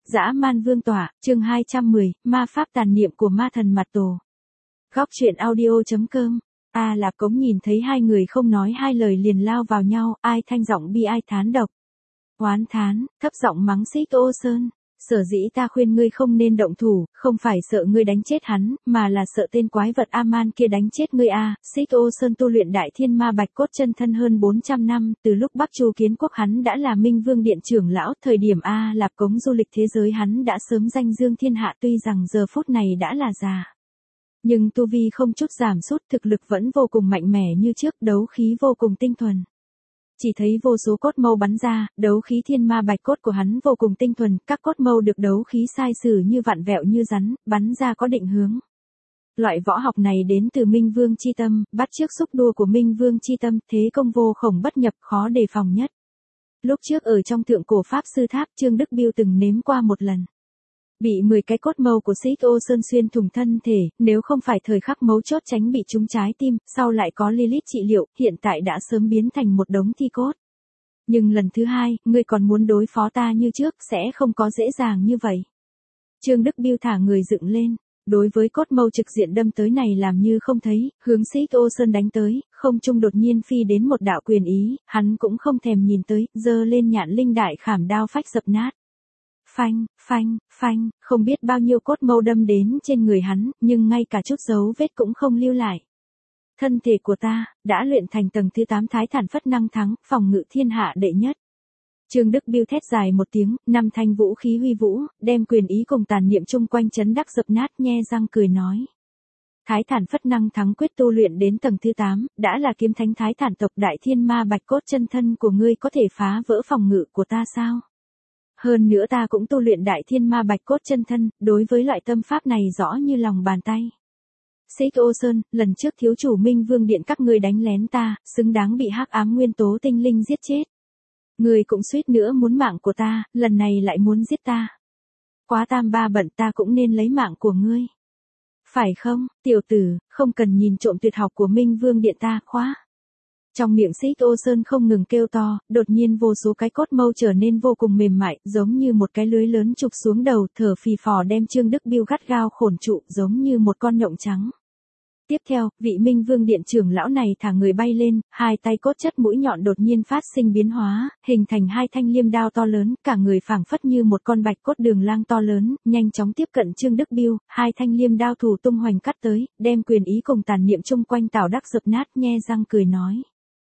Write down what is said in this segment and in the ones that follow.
Dã man vương tỏa, chương 210, ma pháp tàn niệm của ma thần mặt tổ. Góc truyện audio.com. A Lạp Cống nhìn thấy hai người không nói hai lời liền lao vào nhau, ai thanh giọng bi ai thán độc. Oán thán, thấp giọng mắng Xích Ô Sơn. Sở dĩ ta khuyên ngươi không nên động thủ, không phải sợ ngươi đánh chết hắn, mà là sợ tên quái vật A-man kia đánh chết ngươi a. Xích Ô Sơn tu luyện đại thiên ma bạch cốt chân thân hơn 400 năm, từ lúc Bắc Chu Kiến Quốc hắn đã là Minh Vương Điện trưởng lão, thời điểm A Lạp Cống du lịch thế giới hắn đã sớm danh dương thiên hạ, tuy rằng giờ phút này đã là già. Nhưng tu vi không chút giảm sút, thực lực vẫn vô cùng mạnh mẽ như trước, đấu khí vô cùng tinh thuần. Chỉ thấy vô số cốt mâu bắn ra, đấu khí thiên ma bạch cốt của hắn vô cùng tinh thuần, các cốt mâu được đấu khí sai sử như vặn vẹo như rắn, bắn ra có định hướng. Loại võ học này đến từ Minh Vương chi tâm, bắt chước xúc đua của Minh Vương chi tâm, thế công vô khổng bất nhập, khó đề phòng nhất. Lúc trước ở trong thượng cổ Pháp Sư Tháp, Trương Đức Biêu từng nếm qua một lần. Bị 10 cái cốt mâu của Xích Ô Sơn xuyên thủng thân thể, nếu không phải thời khắc mấu chốt tránh bị trúng trái tim, sau lại có Lilith trị liệu, hiện tại đã sớm biến thành một đống thi cốt. Nhưng lần thứ hai, ngươi còn muốn đối phó ta như trước, sẽ không có dễ dàng như vậy. Trương Đức Biêu thả người dựng lên, đối với cốt mâu trực diện đâm tới này làm như không thấy, hướng Xích Ô Sơn đánh tới, không trung đột nhiên phi đến một đạo quyền ý, hắn cũng không thèm nhìn tới, giơ lên nhạn linh đại khảm đao phách dập nát. Phanh, phanh, phanh, không biết bao nhiêu cốt mâu đâm đến trên người hắn, nhưng ngay cả chút dấu vết cũng không lưu lại. Thân thể của ta, đã luyện thành tầng thứ 8 thái thản phất năng thắng, phòng ngự thiên hạ đệ nhất. Trương Đức Biêu thét dài một tiếng, 5 thanh vũ khí huy vũ, đem quyền ý cùng tàn niệm chung quanh chấn đắc dập nát, nhe răng cười nói. Thái thản phất năng thắng quyết tu luyện đến tầng thứ 8, đã là kiếm thánh thái thản tộc đại thiên ma bạch cốt chân thân của ngươi có thể phá vỡ phòng ngự của ta sao? Hơn nữa ta cũng tu luyện đại thiên ma bạch cốt chân thân, đối với loại tâm pháp này rõ như lòng bàn tay. Xích Ô Sơn, lần trước thiếu chủ Minh Vương Điện các ngươi đánh lén ta, xứng đáng bị hắc ám nguyên tố tinh linh giết chết. Ngươi cũng suýt nữa muốn mạng của ta, lần này lại muốn giết ta. Quá tam ba bận ta cũng nên lấy mạng của ngươi. Phải không, tiểu tử, không cần nhìn trộm tuyệt học của Minh Vương Điện ta, khóa. Trong miệng Xích Ô Sơn không ngừng kêu to, đột nhiên vô số cái cốt mâu trở nên vô cùng mềm mại, giống như một cái lưới lớn chụp xuống đầu, thở phì phò đem Trương Đức Biêu gắt gao khổn trụ, giống như một con nhộng trắng. Tiếp theo, vị Minh Vương Điện trưởng lão này thả người bay lên, hai tay cốt chất mũi nhọn đột nhiên phát sinh biến hóa, hình thành hai thanh liêm đao to lớn, cả người phảng phất như một con bạch cốt đường lang to lớn, nhanh chóng tiếp cận Trương Đức Biêu, hai thanh liêm đao thủ tung hoành cắt tới, đem quyền ý cùng tàn niệm chung quanh tảo đắc dập nát, nhe răng cười nói.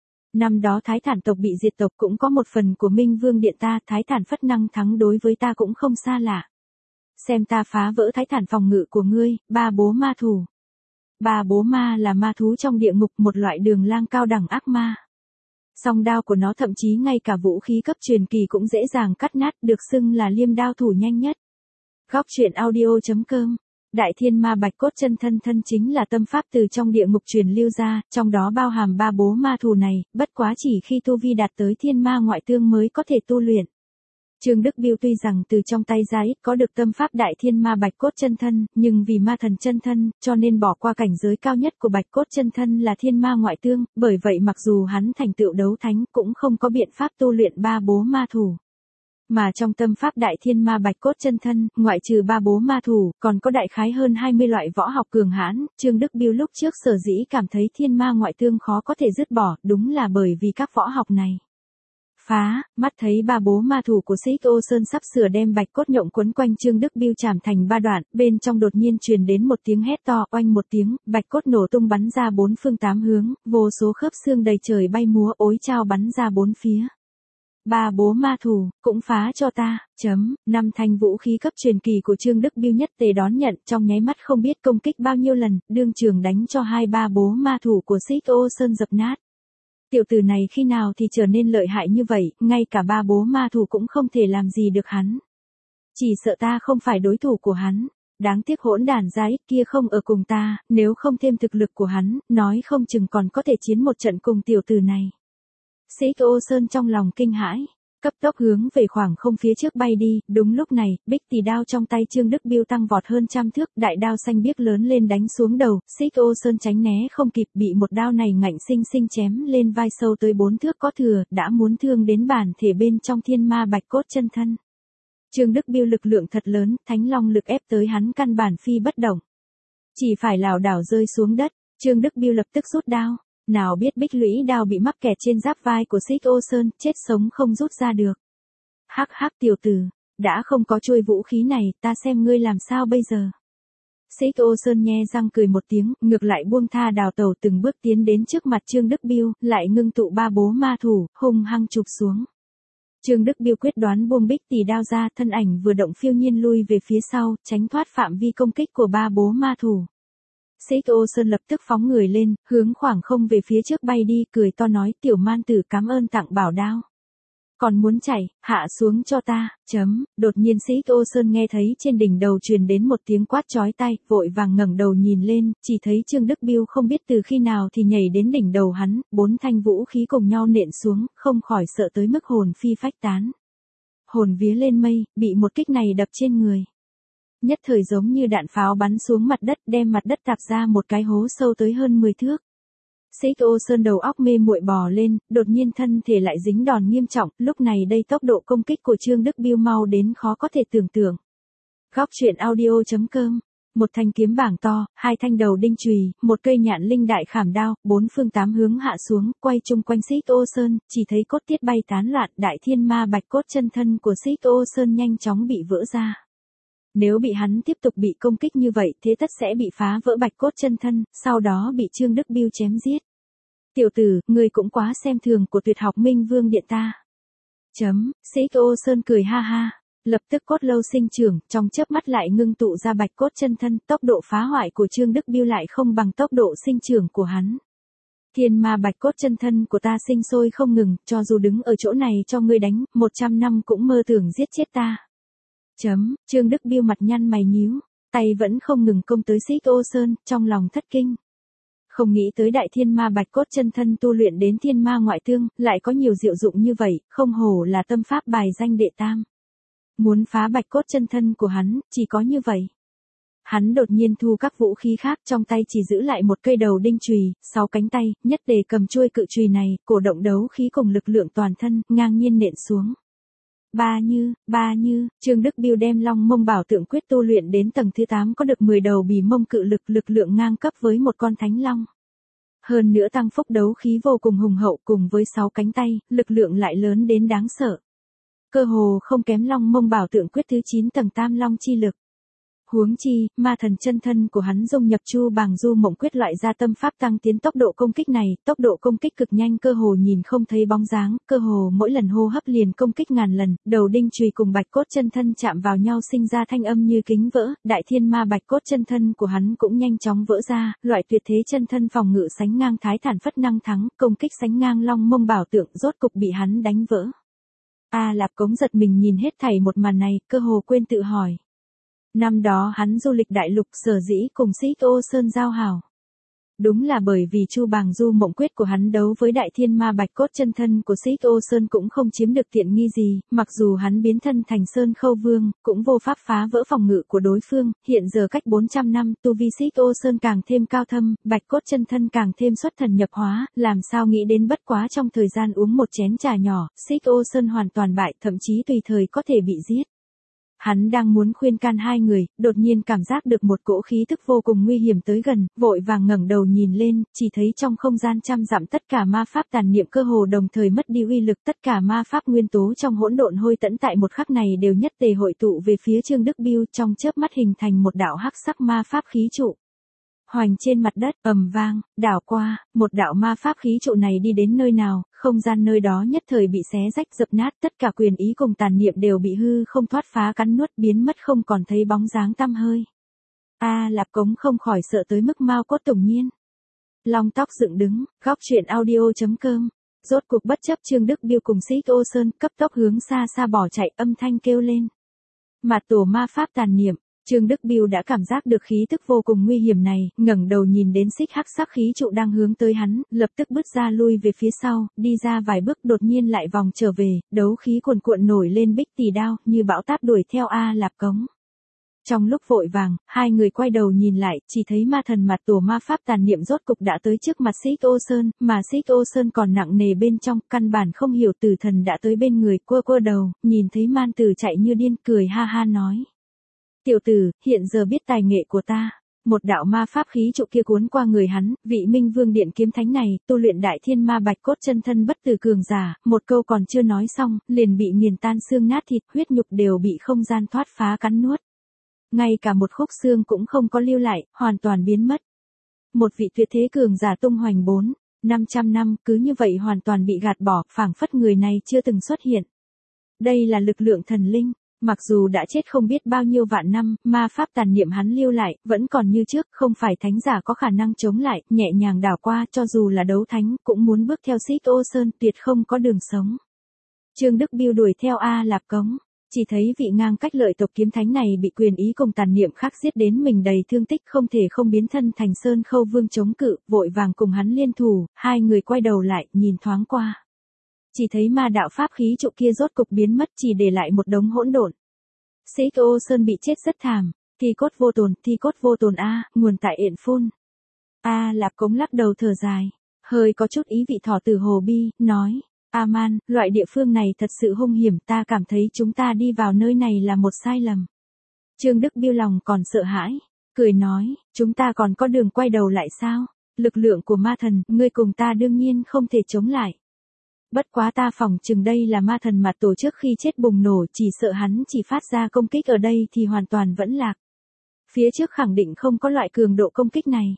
Năm đó Thái Thản tộc bị diệt tộc cũng có một phần của Minh Vương Điện ta, Thái Thản phất năng thắng đối với ta cũng không xa lạ. Xem ta phá vỡ Thái Thản phòng ngự của ngươi, ba bố ma thủ. Ba bố ma là ma thú trong địa ngục, một loại đường lang cao đẳng ác ma. Song đao của nó thậm chí ngay cả vũ khí cấp truyền kỳ cũng dễ dàng cắt nát, được xưng là liêm đao thủ nhanh nhất. Góc truyện audio.com. Đại thiên ma bạch cốt chân thân thân chính là tâm pháp từ trong địa ngục truyền lưu ra, trong đó bao hàm ba bố ma thủ này, bất quá chỉ khi tu vi đạt tới thiên ma ngoại tương mới có thể tu luyện. Trương Đức Biêu tuy rằng từ trong tay ra ít có được tâm pháp đại thiên ma bạch cốt chân thân, nhưng vì ma thần chân thân, cho nên bỏ qua cảnh giới cao nhất của bạch cốt chân thân là thiên ma ngoại tương, bởi vậy mặc dù hắn thành tựu đấu thánh cũng không có biện pháp tu luyện ba bố ma thủ. Mà trong tâm pháp đại thiên ma bạch cốt chân thân, ngoại trừ ba bố ma thủ, còn có đại khái hơn 20 loại võ học cường hãn, Trương Đức Biêu lúc trước sở dĩ cảm thấy thiên ma ngoại tương khó có thể dứt bỏ, đúng là bởi vì các võ học này. Phá, mắt thấy ba bố ma thủ của Xích Ô Sơn sắp sửa đem bạch cốt nhộng quấn quanh Trương Đức Biêu chảm thành ba đoạn, bên trong đột nhiên truyền đến một tiếng hét to, oanh một tiếng, bạch cốt nổ tung bắn ra bốn phương tám hướng, vô số khớp xương đầy trời bay múa, ối chao bắn ra bốn phía. Ba bố ma thủ, cũng phá cho ta, năm thanh vũ khí cấp truyền kỳ của Trương Đức Biêu nhất tề đón nhận, trong nháy mắt không biết công kích bao nhiêu lần, đương trường đánh cho hai ba bố ma thủ của Xích Ô Sơn dập nát. Tiểu tử này khi nào thì trở nên lợi hại như vậy, ngay cả ba bố ma thủ cũng không thể làm gì được hắn. Chỉ sợ ta không phải đối thủ của hắn. Đáng tiếc hỗn đản ra ít kia không ở cùng ta, nếu không thêm thực lực của hắn, nói không chừng còn có thể chiến một trận cùng tiểu tử này. Xích Ô Sơn trong lòng kinh hãi, cấp tốc hướng về khoảng không phía trước bay đi, đúng lúc này, bích tỳ đao trong tay Trương Đức Biêu tăng vọt hơn trăm thước, đại đao xanh biếc lớn lên đánh xuống đầu, Xích Ô Sơn tránh né không kịp, bị một đao này ngạnh sinh sinh chém lên vai sâu tới 4 thước có thừa, đã muốn thương đến bản thể bên trong thiên ma bạch cốt chân thân. Trương Đức Biêu lực lượng thật lớn, thánh long lực ép tới hắn căn bản phi bất động. Chỉ phải lảo đảo rơi xuống đất, Trương Đức Biêu lập tức rút đao. Nào biết bích lũy đao bị mắc kẹt trên giáp vai của Xích Ô Sơn, chết sống không rút ra được. Hắc hắc tiểu tử, đã không có chuôi vũ khí này, ta xem ngươi làm sao bây giờ. Xích Ô Sơn nhe răng cười một tiếng, ngược lại buông tha đào tẩu từng bước tiến đến trước mặt Trương Đức Biêu, lại ngưng tụ ba bố ma thủ, hung hăng chụp xuống. Trương Đức Biêu quyết đoán buông bích tỷ đao ra, thân ảnh vừa động phiêu nhiên lui về phía sau, tránh thoát phạm vi công kích của ba bố ma thủ. Xích Ô Sơn lập tức phóng người lên, hướng khoảng không về phía trước bay đi, cười to nói tiểu man tử cảm ơn tặng bảo đao. Còn muốn chạy, hạ xuống cho ta, đột nhiên Xích Ô Sơn nghe thấy trên đỉnh đầu truyền đến một tiếng quát chói tai, vội vàng ngẩng đầu nhìn lên, chỉ thấy Trương Đức Biêu không biết từ khi nào thì nhảy đến đỉnh đầu hắn, 4 thanh vũ khí cùng nhau nện xuống, không khỏi sợ tới mức hồn phi phách tán. Hồn vía lên mây, bị một kích này đập trên người. Nhất thời giống như đạn pháo bắn xuống mặt đất, đem mặt đất tạc ra một cái hố sâu tới hơn 10 thước. Xích Ô Sơn đầu óc mê muội bò lên, đột nhiên thân thể lại dính đòn nghiêm trọng, lúc này đây tốc độ công kích của Trương Đức Biêu mau đến khó có thể tưởng tượng. Góc truyện audio.com, một thanh kiếm bảng to, 2 thanh đầu đinh chùy, một cây nhạn linh đại khảm đao, 4 phương 8 hướng hạ xuống, quay chung quanh Xích Ô Sơn, chỉ thấy cốt tiết bay tán loạn, đại thiên ma bạch cốt chân thân của Xích Ô Sơn nhanh chóng bị vỡ ra. Nếu bị hắn tiếp tục bị công kích như vậy, thế tất sẽ bị phá vỡ bạch cốt chân thân, sau đó bị Trương Đức Biêu chém giết. Tiểu tử, ngươi cũng quá xem thường của tuyệt học Minh Vương Điện ta. Xích Ô Sơn cười ha ha, lập tức cốt lâu sinh trưởng, trong chớp mắt lại ngưng tụ ra bạch cốt chân thân, tốc độ phá hoại của Trương Đức Biêu lại không bằng tốc độ sinh trưởng của hắn. Thiên ma bạch cốt chân thân của ta sinh sôi không ngừng, cho dù đứng ở chỗ này cho ngươi đánh, 100 năm cũng mơ tưởng giết chết ta. Trương Đức Biêu mặt nhăn mày nhíu, tay vẫn không ngừng công tới Xích Ô Sơn, trong lòng thất kinh. Không nghĩ tới đại thiên ma bạch cốt chân thân tu luyện đến thiên ma ngoại thương, lại có nhiều diệu dụng như vậy, không hổ là tâm pháp bài danh đệ tam. Muốn phá bạch cốt chân thân của hắn, chỉ có như vậy. Hắn đột nhiên thu các vũ khí khác, trong tay chỉ giữ lại một cây đầu đinh chùy, 6 cánh tay, nhất đề cầm chuôi cự chùy này, cổ động đấu khí cùng lực lượng toàn thân, ngang nhiên nện xuống. Ba như, Trương Đức Biêu đem Long Mông Bảo Tượng Quyết tu luyện đến tầng thứ 8 có được 10 đầu bì mông cự lực, lực lượng ngang cấp với một con thánh long. Hơn nữa tăng phúc đấu khí vô cùng hùng hậu, cùng với 6 cánh tay, lực lượng lại lớn đến đáng sợ. Cơ hồ không kém Long Mông Bảo Tượng Quyết thứ 9 tầng Tam Long chi lực. Huống chi, ma thần chân thân của hắn dung nhập Chu Bàng Du Mộng Quyết loại ra tâm pháp tăng tiến tốc độ công kích này, tốc độ công kích cực nhanh, cơ hồ nhìn không thấy bóng dáng, cơ hồ mỗi lần hô hấp liền công kích ngàn lần, đầu đinh chùy cùng bạch cốt chân thân chạm vào nhau sinh ra thanh âm như kính vỡ, đại thiên ma bạch cốt chân thân của hắn cũng nhanh chóng vỡ ra, loại tuyệt thế chân thân phòng ngự sánh ngang Thái Thản Phất Năng thắng, công kích sánh ngang Long Mông Bảo Tượng rốt cục bị hắn đánh vỡ. Lạp Cống giật mình nhìn hết thảy một màn này, cơ hồ quên tự hỏi. Năm đó hắn du lịch đại lục sở dĩ cùng Xích Ô Sơn giao hảo. Đúng là bởi vì Chu Bàng Du Mộng Quyết của hắn đấu với đại thiên ma bạch cốt chân thân của Xích Ô Sơn cũng không chiếm được tiện nghi gì, mặc dù hắn biến thân thành Sơn Khâu Vương, cũng vô pháp phá vỡ phòng ngự của đối phương, hiện giờ cách 400 năm, tu vi Xích Ô Sơn càng thêm cao thâm, bạch cốt chân thân càng thêm xuất thần nhập hóa, làm sao nghĩ đến bất quá trong thời gian uống một chén trà nhỏ, Xích Ô Sơn hoàn toàn bại, thậm chí tùy thời có thể bị giết. Hắn đang muốn khuyên can hai người, đột nhiên cảm giác được một cỗ khí tức vô cùng nguy hiểm tới gần, vội vàng ngẩng đầu nhìn lên, chỉ thấy trong không gian trăm dặm tất cả ma pháp tàn niệm cơ hồ đồng thời mất đi uy lực, tất cả ma pháp nguyên tố trong hỗn độn hôi tẫn tại một khắc này đều nhất tề hội tụ về phía Trương Đức Biêu, trong chớp mắt hình thành một đạo hắc sắc ma pháp khí trụ. Hoành trên mặt đất, ầm vang, đảo qua, một đạo ma pháp khí trụ này đi đến nơi nào, không gian nơi đó nhất thời bị xé rách dập nát, tất cả quyền ý cùng tàn niệm đều bị hư không thoát phá cắn nuốt biến mất không còn thấy bóng dáng tăm hơi. Lạp Cống không khỏi sợ tới mức mao cốt tủng nhiên. Long tóc dựng đứng, góc truyện audio.com. Rốt cuộc bất chấp Trương Đức Biêu cùng Xích Ô Sơn, cấp tốc hướng xa xa bỏ chạy, âm thanh kêu lên. Mạt tổ ma pháp tàn niệm. Trương Đức Biêu đã cảm giác được khí tức vô cùng nguy hiểm này, ngẩng đầu nhìn đến xích hắc sắc khí trụ đang hướng tới hắn, lập tức bứt ra lui về phía sau, đi ra vài bước đột nhiên lại vòng trở về, đấu khí cuồn cuộn nổi lên bích tỷ đao, như bão táp đuổi theo Lạp Cống. Trong lúc vội vàng, hai người quay đầu nhìn lại, chỉ thấy ma thần mặt tổ ma pháp tàn niệm rốt cục đã tới trước mặt Xích Ô Sơn, mà Xích Ô Sơn còn nặng nề bên trong, căn bản không hiểu tử thần đã tới bên người, quơ quơ đầu, nhìn thấy man tử chạy như điên, cười ha ha nói. Tiểu tử, hiện giờ biết tài nghệ của ta. Một đạo ma pháp khí trụ kia cuốn qua người hắn, vị Minh Vương Điện kiếm thánh này, tu luyện đại thiên ma bạch cốt chân thân bất tử cường giả, một câu còn chưa nói xong, liền bị nghiền tan xương nát thịt, huyết nhục đều bị không gian thoát phá cắn nuốt. Ngay cả một khúc xương cũng không có lưu lại, hoàn toàn biến mất. Một vị tuyệt thế cường giả tung hoành 400-500 năm, cứ như vậy hoàn toàn bị gạt bỏ, phảng phất người này chưa từng xuất hiện. Đây là lực lượng thần linh. Mặc dù đã chết không biết bao nhiêu vạn năm, ma pháp tàn niệm hắn lưu lại, vẫn còn như trước, không phải thánh giả có khả năng chống lại, nhẹ nhàng đảo qua, cho dù là đấu thánh, cũng muốn bước theo Xích Ô Sơn, tuyệt không có đường sống. Trương Đức Biêu đuổi theo A Lạp Cống, chỉ thấy vị ngang cách lợi tộc kiếm thánh này bị quyền ý cùng tàn niệm khác giết đến mình đầy thương tích, không thể không biến thân thành Sơn Khâu Vương chống cự, vội vàng cùng hắn liên thủ, hai người quay đầu lại, nhìn thoáng qua. Chỉ thấy ma đạo pháp khí trụ kia rốt cục biến mất, chỉ để lại một đống hỗn độn. Xích Ô Sơn bị chết rất thảm, thi cốt vô tồn a, nguồn tại Yện Phun. A Lạp Cống lắc đầu thở dài, hơi có chút ý vị thỏ tử hồ bi, nói, Man, loại địa phương này thật sự hung hiểm, ta cảm thấy chúng ta đi vào nơi này là một sai lầm. Trương Đức Biêu lòng còn sợ hãi, cười nói, chúng ta còn có đường quay đầu lại sao? Lực lượng của ma thần, ngươi cùng ta đương nhiên không thể chống lại. Bất quá ta phỏng chừng đây là ma thần mặt tổ trước khi chết bùng nổ, chỉ sợ hắn chỉ phát ra công kích ở đây thì hoàn toàn vẫn lạc. Phía trước khẳng định không có loại cường độ công kích này.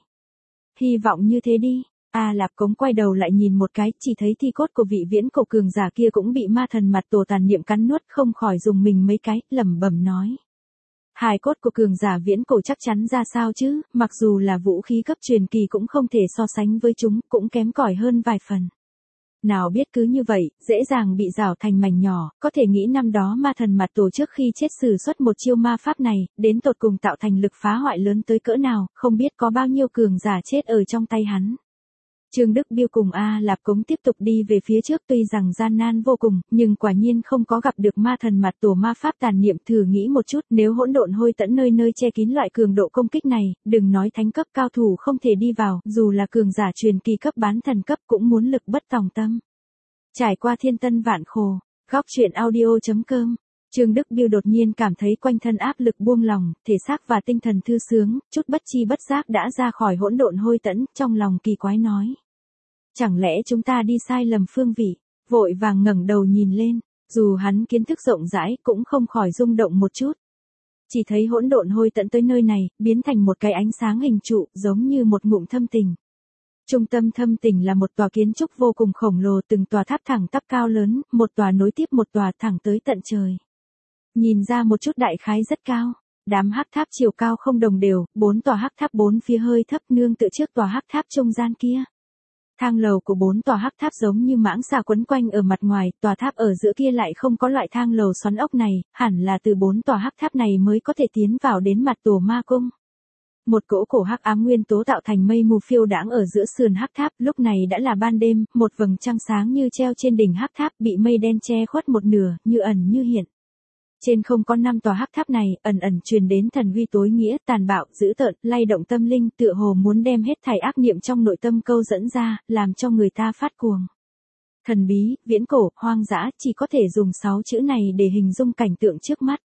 Hy vọng như thế đi. A Lạp Cống quay đầu lại nhìn một cái, chỉ thấy thi cốt của vị viễn cổ cường giả kia cũng bị ma thần mặt tổ tàn niệm cắn nuốt, không khỏi dùng mình mấy cái, lẩm bẩm nói. Hài cốt của cường giả viễn cổ chắc chắn ra sao chứ, mặc dù là vũ khí cấp truyền kỳ cũng không thể so sánh với chúng, cũng kém cỏi hơn vài phần. Nào biết cứ như vậy, dễ dàng bị rào thành mảnh nhỏ, có thể nghĩ năm đó ma thần mặt tổ trước khi chết sử xuất một chiêu ma pháp này, đến tột cùng tạo thành lực phá hoại lớn tới cỡ nào, không biết có bao nhiêu cường giả chết ở trong tay hắn. Trương Đức Biêu cùng A Lạp Cống tiếp tục đi về phía trước, tuy rằng gian nan vô cùng, nhưng quả nhiên không có gặp được ma thần mặt tổ ma pháp tàn niệm. Thử nghĩ một chút, nếu hỗn độn hôi tẫn nơi nơi che kín loại cường độ công kích này, đừng nói thánh cấp cao thủ không thể đi vào, dù là cường giả truyền kỳ cấp bán thần cấp cũng muốn lực bất tòng tâm. Trải qua thiên tân vạn khổ, góc truyện audio.com. Trương Đức Biêu đột nhiên cảm thấy quanh thân áp lực buông lòng, thể xác và tinh thần thư sướng, chút bất chi bất giác đã ra khỏi hỗn độn hôi tẫn, trong lòng kỳ quái nói. Chẳng lẽ chúng ta đi sai lầm phương vị, vội vàng ngẩng đầu nhìn lên, dù hắn kiến thức rộng rãi cũng không khỏi rung động một chút. Chỉ thấy hỗn độn hôi tẫn tới nơi này, biến thành một cái ánh sáng hình trụ, giống như một ngụm thâm tình. Trung tâm thâm tình là một tòa kiến trúc vô cùng khổng lồ, từng tòa tháp thẳng tắp cao lớn, một tòa nối tiếp một tòa thẳng tới tận trời. Nhìn ra một chút đại khái rất cao. Đám hắc tháp chiều cao không đồng đều, 4 tòa hắc tháp 4 phía hơi thấp nương tựa trước tòa hắc tháp trung gian kia. Thang lầu của 4 tòa hắc tháp giống như mãng xà quấn quanh ở mặt ngoài, tòa tháp ở giữa kia lại không có loại thang lầu xoắn ốc này, hẳn là từ 4 tòa hắc tháp này mới có thể tiến vào đến mặt tổ ma cung. Một cỗ cổ hắc ám nguyên tố tạo thành mây mù phiêu đãng ở giữa sườn hắc tháp, lúc này đã là ban đêm, một vầng trăng sáng như treo trên đỉnh hắc tháp bị mây đen che khuất một nửa, như ẩn như hiện. Trên không có 5 tòa hắc tháp này, ẩn ẩn truyền đến thần uy tối nghĩa, tàn bạo, dữ tợn, lay động tâm linh, tựa hồ muốn đem hết thảy ác niệm trong nội tâm câu dẫn ra, làm cho người ta phát cuồng. Thần bí, viễn cổ, hoang dã, chỉ có thể dùng 6 chữ này để hình dung cảnh tượng trước mắt.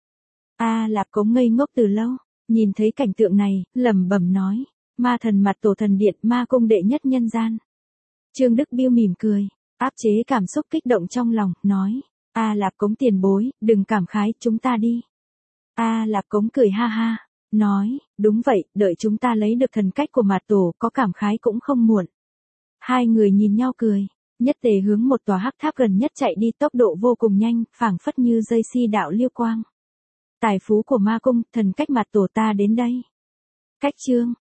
A Lạp Cống ngây ngốc từ lâu, nhìn thấy cảnh tượng này, lẩm bẩm nói, ma thần mặt tổ thần điện, ma cung đệ nhất nhân gian. Trương Đức Biêu mỉm cười, áp chế cảm xúc kích động trong lòng, nói. A Lạp Cống tiền bối, đừng cảm khái, chúng ta đi. A Lạp Cống cười ha ha, nói, đúng vậy, đợi chúng ta lấy được thần cách của Mạt Tổ, có cảm khái cũng không muộn. Hai người nhìn nhau cười, nhất tề hướng một tòa hắc tháp gần nhất chạy đi, tốc độ vô cùng nhanh, phảng phất như dây si đạo liêu quang. Tài phú của ma cung, thần cách Mạt Tổ ta đến đây. Cách chương